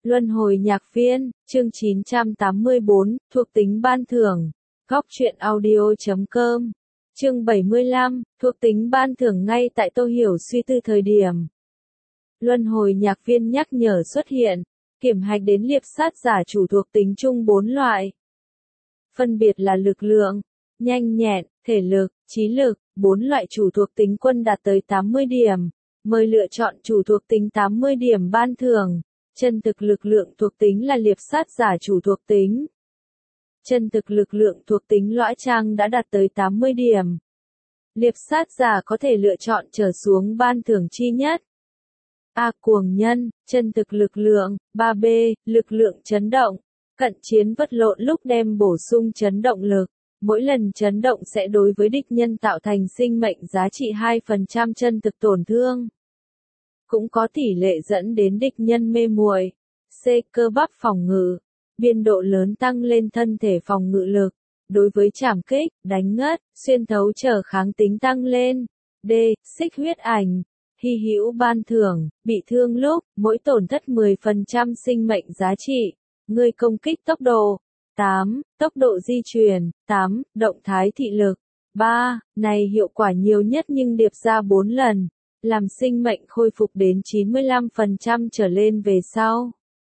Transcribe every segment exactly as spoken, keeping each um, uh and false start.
Luân hồi nhạc viên, chương chín trăm tám mươi bốn, thuộc tính ban thưởng. Góc truyện audio chấm com. Chương bảy mươi lăm, thuộc tính ban thưởng ngay tại Tô Hiểu suy tư thời điểm. Luân hồi nhạc viên nhắc nhở xuất hiện, kiểm hạch đến liệp sát giả chủ thuộc tính chung bốn loại. Phân biệt là lực lượng, nhanh nhẹn, thể lực, trí lực, bốn loại chủ thuộc tính quân đạt tới tám mươi điểm. Mời lựa chọn chủ thuộc tính tám mươi điểm ban thưởng. Chân thực lực lượng thuộc tính là liệp sát giả chủ thuộc tính. Chân thực lực lượng thuộc tính lõa trang đã đạt tới tám mươi điểm. Liệp sát giả có thể lựa chọn trở xuống ban thưởng chi nhất. A. Cuồng nhân, chân thực lực lượng, ba B, lực lượng chấn động. Cận chiến vật lộn lúc đem bổ sung chấn động lực. Mỗi lần chấn động sẽ đối với địch nhân tạo thành sinh mệnh giá trị hai phần trăm chân thực tổn thương. Cũng có tỷ lệ dẫn đến địch nhân mê muội. C. Cơ bắp phòng ngự. Biên độ lớn tăng lên thân thể phòng ngự lực. Đối với trảm kích, đánh ngất, xuyên thấu trở kháng tính tăng lên. D. Xích huyết ảnh. Hy hữu ban thưởng, bị thương lúc, mỗi tổn thất mười phần trăm sinh mệnh giá trị. Người công kích tốc độ. tám. Tốc độ di chuyển. tám. Động thái thị lực. ba. Này hiệu quả nhiều nhất nhưng điệp ra bốn lần. Làm sinh mệnh khôi phục đến chín mươi lăm phần trăm trở lên về sau.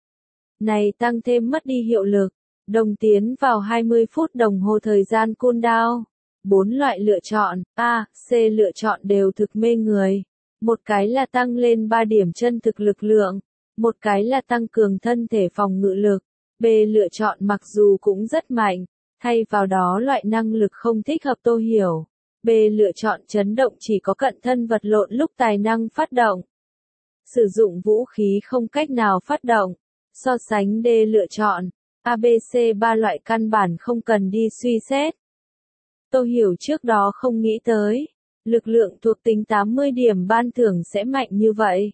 Này tăng thêm mất đi hiệu lực. Đồng tiến vào hai mươi phút đồng hồ thời gian cooldown. Bốn loại lựa chọn, A, C lựa chọn đều thực mê người. Một cái là tăng lên ba điểm chân thực lực lượng. Một cái là tăng cường thân thể phòng ngự lực. B lựa chọn mặc dù cũng rất mạnh. Thay vào đó loại năng lực không thích hợp Tô Hiểu. B lựa chọn chấn động chỉ có cận thân vật lộn lúc tài năng phát động. Sử dụng vũ khí không cách nào phát động. So sánh D lựa chọn. A B C ba loại căn bản không cần đi suy xét. Tô Hiểu trước đó không nghĩ tới. Lực lượng thuộc tính tám mươi điểm ban thưởng sẽ mạnh như vậy.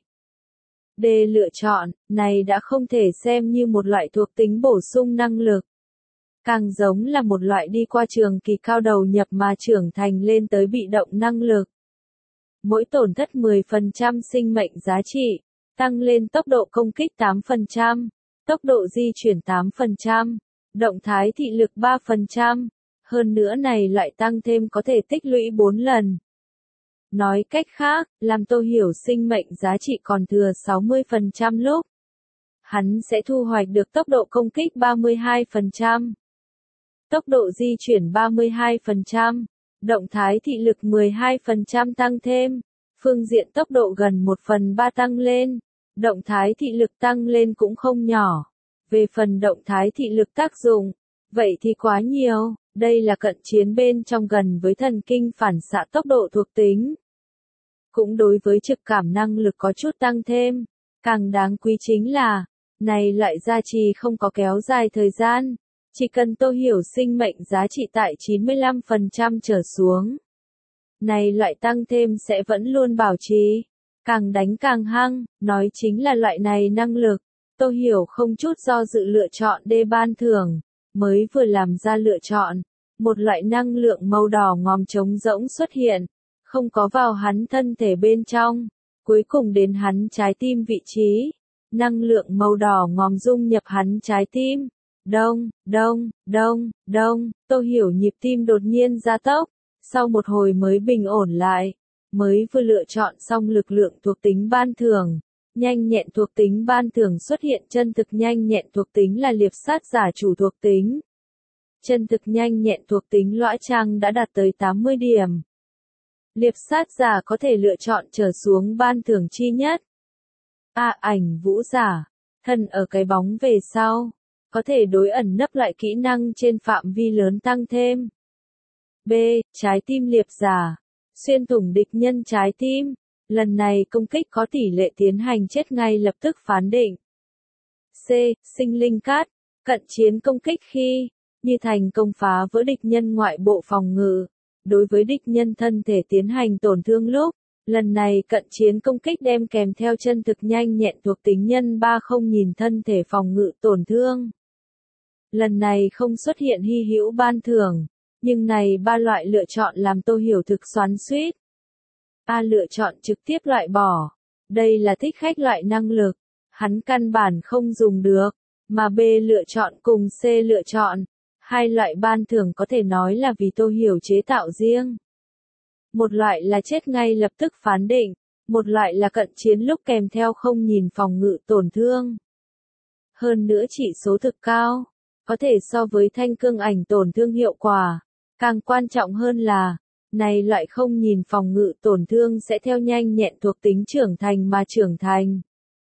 D lựa chọn, này đã không thể xem như một loại thuộc tính bổ sung năng lực. Càng giống là một loại đi qua trường kỳ cao đầu nhập mà trưởng thành lên tới bị động năng lực. Mỗi tổn thất mười phần trăm sinh mệnh giá trị, tăng lên tốc độ công kích tám phần trăm, tốc độ di chuyển tám phần trăm, động thái thị lực ba phần trăm. Hơn nữa này loại tăng thêm có thể tích lũy bốn lần. Nói cách khác, làm Tô Hiểu sinh mệnh giá trị còn thừa sáu mươi phần trăm lúc. Hắn sẽ thu hoạch được tốc độ công kích ba mươi hai phần trăm. Tốc độ di chuyển ba mươi hai phần trăm, động thái thị lực mười hai phần trăm tăng thêm, phương diện tốc độ gần một phần ba tăng lên, động thái thị lực tăng lên cũng không nhỏ. Về phần động thái thị lực tác dụng, vậy thì quá nhiều, đây là cận chiến bên trong gần với thần kinh phản xạ tốc độ thuộc tính. Cũng đối với trực cảm năng lực có chút tăng thêm, càng đáng quý chính là, này loại gia trì không có kéo dài thời gian. Chỉ cần Tô Hiểu sinh mệnh giá trị tại chín mươi lăm phần trăm trở xuống. Này loại tăng thêm sẽ vẫn luôn bảo trì. Càng đánh càng hăng, nói chính là loại này năng lực. Tô Hiểu không chút do dự lựa chọn D ban thưởng. Mới vừa làm ra lựa chọn. Một loại năng lượng màu đỏ ngòm trống rỗng xuất hiện. Không có vào hắn thân thể bên trong. Cuối cùng đến hắn trái tim vị trí. Năng lượng màu đỏ ngòm dung nhập hắn trái tim. Đông, đông, đông, đông, Tô Hiểu nhịp tim đột nhiên gia tốc, sau một hồi mới bình ổn lại, mới vừa lựa chọn xong lực lượng thuộc tính ban thưởng, nhanh nhẹn thuộc tính ban thưởng xuất hiện chân thực nhanh nhẹn thuộc tính là liệp sát giả chủ thuộc tính. Chân thực nhanh nhẹn thuộc tính lõa trang đã đạt tới tám mươi điểm. Liệp sát giả có thể lựa chọn trở xuống ban thưởng chi nhất. A. Ảnh vũ giả, thân ở cái bóng về sau. Có thể đối ẩn nấp loại kỹ năng trên phạm vi lớn tăng thêm. B. Trái tim liệp giả. Xuyên thủng địch nhân trái tim. Lần này công kích có tỷ lệ tiến hành chết ngay lập tức phán định. C. Sinh linh cát. Cận chiến công kích khi, như thành công phá vỡ địch nhân ngoại bộ phòng ngự. Đối với địch nhân thân thể tiến hành tổn thương lúc. Lần này cận chiến công kích đem kèm theo chân thực nhanh nhẹn thuộc tính nhân ba không nhìn thân thể phòng ngự tổn thương. Lần này không xuất hiện hy hữu ban thưởng, nhưng này ba loại lựa chọn làm Tô Hiểu thực xoắn xuýt. A lựa chọn trực tiếp loại bỏ. Đây là thích khách loại năng lực. hắn căn bản không dùng được, mà B lựa chọn cùng C lựa chọn. Hai loại ban thưởng có thể nói là vì Tô Hiểu chế tạo riêng. Một loại là chết ngay lập tức phán định, một loại là cận chiến lúc kèm theo không nhìn phòng ngự tổn thương. Hơn nữa chỉ số thực cao, có thể so với thanh cương ảnh tổn thương hiệu quả. Càng quan trọng hơn là, này loại không nhìn phòng ngự tổn thương sẽ theo nhanh nhẹn thuộc tính trưởng thành mà trưởng thành.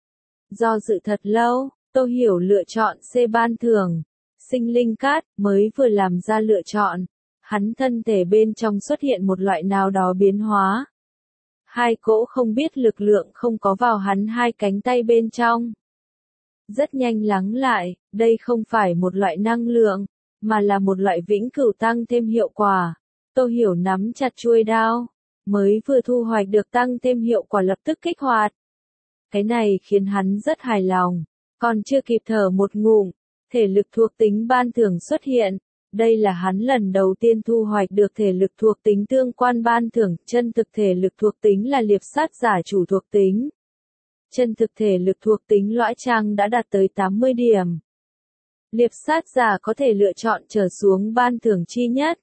Do dự thật lâu, Tô Hiểu lựa chọn C ban thưởng. Sinh linh cát mới vừa làm ra lựa chọn, hắn thân thể bên trong xuất hiện một loại nào đó biến hóa. Hai cỗ không biết lực lượng không có vào hắn hai cánh tay bên trong. Rất nhanh lắng lại, đây không phải một loại năng lượng, mà là một loại vĩnh cửu tăng thêm hiệu quả. Tô Hiểu nắm chặt chuôi đao, mới vừa thu hoạch được tăng thêm hiệu quả lập tức kích hoạt. Cái này khiến hắn rất hài lòng, còn chưa kịp thở một ngụm, thể lực thuộc tính ban thưởng xuất hiện. Đây là hắn lần đầu tiên thu hoạch được thể lực thuộc tính tương quan ban thưởng, chân thực thể lực thuộc tính là liệp sát giả chủ thuộc tính. Chân thực thể lực thuộc tính lõa trang đã đạt tới tám mươi điểm. Liệp sát giả có thể lựa chọn trở xuống ban thưởng chi nhất.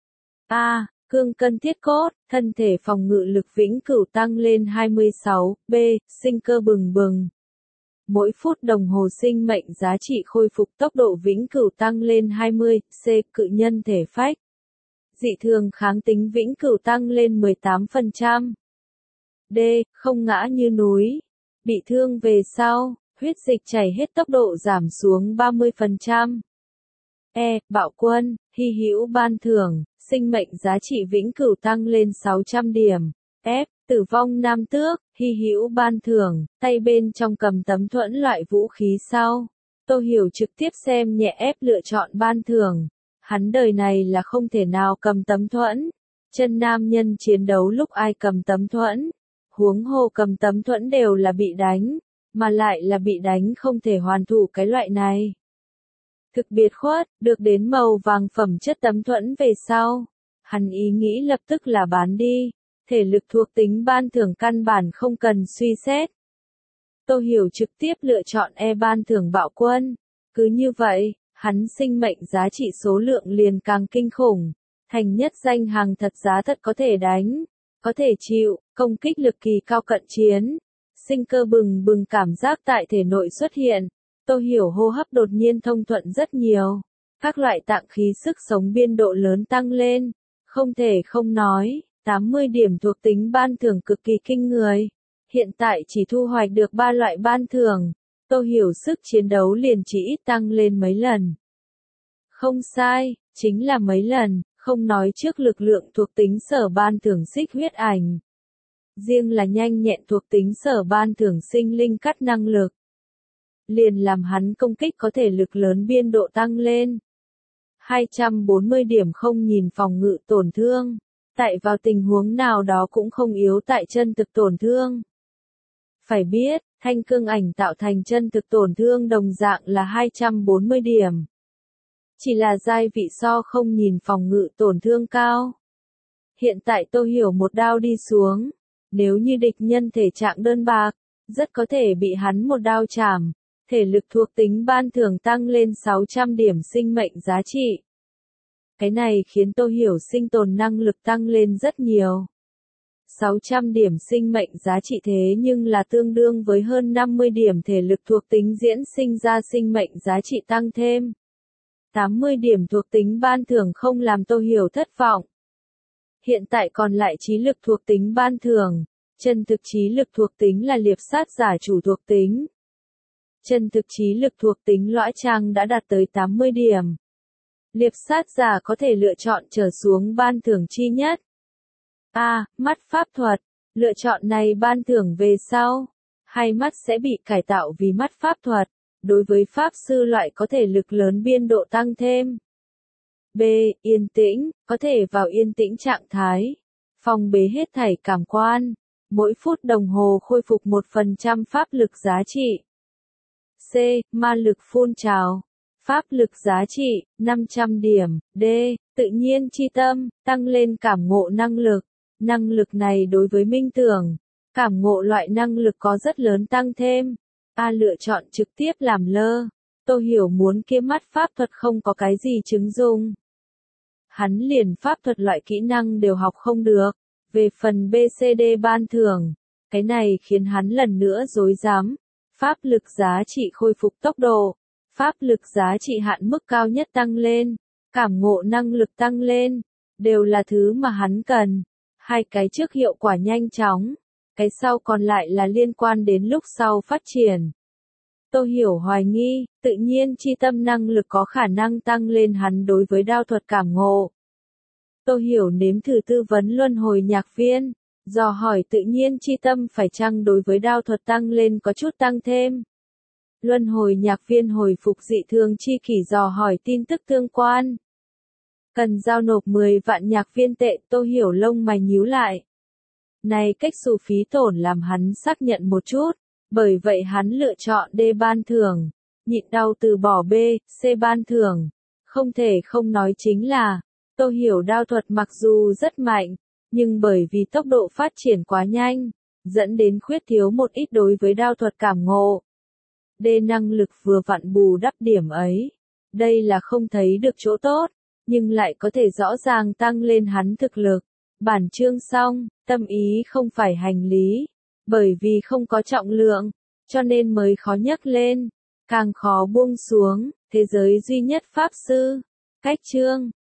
A. Cương cân thiết cốt, thân thể phòng ngự lực vĩnh cửu tăng lên hai mươi sáu. B. Sinh cơ bừng bừng. Mỗi phút đồng hồ sinh mệnh giá trị khôi phục tốc độ vĩnh cửu tăng lên hai mươi. C. Cự nhân thể phách. Dị thường kháng tính vĩnh cửu tăng lên mười tám phần trăm. D. Không ngã như núi. Bị thương về sau, huyết dịch chảy hết tốc độ giảm xuống ba mươi phần trăm. E. Bạo quân, hy hữu ban thưởng, sinh mệnh giá trị vĩnh cửu tăng lên sáu trăm điểm. F. Tử vong nam tước, hy hữu ban thưởng, tay bên trong cầm tấm thuẫn loại vũ khí sau. Tô Hiểu trực tiếp xem nhẹ F lựa chọn ban thưởng. Hắn đời này là không thể nào cầm tấm thuẫn. Chân nam nhân chiến đấu lúc ai cầm tấm thuẫn. Huống hồ cầm tấm thuẫn đều là bị đánh, mà lại là bị đánh không thể hoàn thủ cái loại này. Thực biệt khuất, được đến màu vàng phẩm chất tấm thuẫn về sau. Hắn ý nghĩ lập tức là bán đi. Thể lực thuộc tính ban thưởng căn bản không cần suy xét. Tô Hiểu trực tiếp lựa chọn E ban thưởng bạo quân. Cứ như vậy, hắn sinh mệnh giá trị số lượng liền càng kinh khủng. Thành nhất danh hàng thật giá thật có thể đánh, có thể chịu, công kích lực kỳ cao cận chiến. Sinh cơ bừng bừng cảm giác tại thể nội xuất hiện. Tô Hiểu hô hấp đột nhiên thông thuận rất nhiều. Các loại tạng khí sức sống biên độ lớn tăng lên. Không thể không nói. tám mươi điểm thuộc tính ban thưởng cực kỳ kinh người. Hiện tại chỉ thu hoạch được ba loại ban thưởng. Tô Hiểu sức chiến đấu liền chỉ ít tăng lên mấy lần. Không sai, chính là mấy lần, không nói trước lực lượng thuộc tính sở ban thưởng xích huyết ảnh. Riêng là nhanh nhẹn thuộc tính sở ban thưởng sinh linh cắt năng lực. Liền làm hắn công kích có thể lực lớn biên độ tăng lên. hai trăm bốn mươi điểm không nhìn phòng ngự tổn thương. Tại vào tình huống nào đó cũng không yếu tại chân thực tổn thương. Phải biết, thanh cương ảnh tạo thành chân thực tổn thương đồng dạng là hai trăm bốn mươi điểm. Chỉ là giai vị so không nhìn phòng ngự tổn thương cao. Hiện tại Tô Hiểu một đao đi xuống. Nếu như địch nhân thể trạng đơn bạc, rất có thể bị hắn một đao chảm. Thể lực thuộc tính ban thưởng tăng lên sáu trăm điểm sinh mệnh giá trị. Cái này khiến Tô Hiểu sinh tồn năng lực tăng lên rất nhiều. sáu trăm điểm sinh mệnh giá trị thế nhưng là tương đương với hơn năm mươi điểm thể lực thuộc tính diễn sinh ra sinh mệnh giá trị tăng thêm. tám mươi điểm thuộc tính ban thưởng không làm Tô Hiểu thất vọng. Hiện tại còn lại trí lực thuộc tính ban thưởng. Chân thực trí lực thuộc tính là liệp sát giả chủ thuộc tính. Chân thực trí lực thuộc tính lõa trang đã đạt tới tám mươi điểm. Liệp sát giả có thể lựa chọn trở xuống ban thưởng chi nhất. A. Mắt pháp thuật. Lựa chọn này ban thưởng về sau. Hai mắt sẽ bị cải tạo vì mắt pháp thuật. Đối với pháp sư loại có thể lực lớn biên độ tăng thêm. B. Yên tĩnh. Có thể vào yên tĩnh trạng thái. Phong bế hết thảy cảm quan. Mỗi phút đồng hồ khôi phục một phần trăm pháp lực giá trị. C. Ma lực phun trào. Pháp lực giá trị, năm trăm điểm. D. Tự nhiên chi tâm, tăng lên cảm ngộ năng lực. Năng lực này đối với minh tưởng, cảm ngộ loại năng lực có rất lớn tăng thêm. A lựa chọn trực tiếp làm lơ. Tô Hiểu muốn kiếm mắt pháp thuật không có cái gì chứng dụng. Hắn liền pháp thuật loại kỹ năng đều học không được. Về phần bê xê đê ban thưởng, cái này khiến hắn lần nữa rối rắm. Pháp lực giá trị khôi phục tốc độ, pháp lực giá trị hạn mức cao nhất tăng lên, cảm ngộ năng lực tăng lên, đều là thứ mà hắn cần. Hai cái trước hiệu quả nhanh chóng, cái sau còn lại là liên quan đến lúc sau phát triển. Tô Hiểu hoài nghi, tự nhiên chi tâm năng lực có khả năng tăng lên hắn đối với đao thuật cảm ngộ. Tô Hiểu nếm thử tư vấn luân hồi nhạc viên, dò hỏi tự nhiên chi tâm phải chăng đối với đao thuật tăng lên có chút tăng thêm. Luân hồi nhạc viên hồi phục dị thường chi kỷ dò hỏi tin tức tương quan. Cần giao nộp mười vạn nhạc viên tệ. Tô Hiểu lông mày nhíu lại. Này cách xù phí tổn làm hắn xác nhận một chút, bởi vậy hắn lựa chọn D ban thưởng, nhịn đau từ bỏ B, C ban thưởng. Không thể không nói chính là, Tô Hiểu đao thuật mặc dù rất mạnh, nhưng bởi vì tốc độ phát triển quá nhanh, dẫn đến khuyết thiếu một ít đối với đao thuật cảm ngộ. D năng lực vừa vặn bù đắp điểm ấy. Đây là không thấy được chỗ tốt, nhưng lại có thể rõ ràng tăng lên hắn thực lực. Bản chương xong, tâm ý không phải hành lý, bởi vì không có trọng lượng, cho nên mới khó nhấc lên, càng khó buông xuống. Thế giới duy nhất pháp sư. Cách chương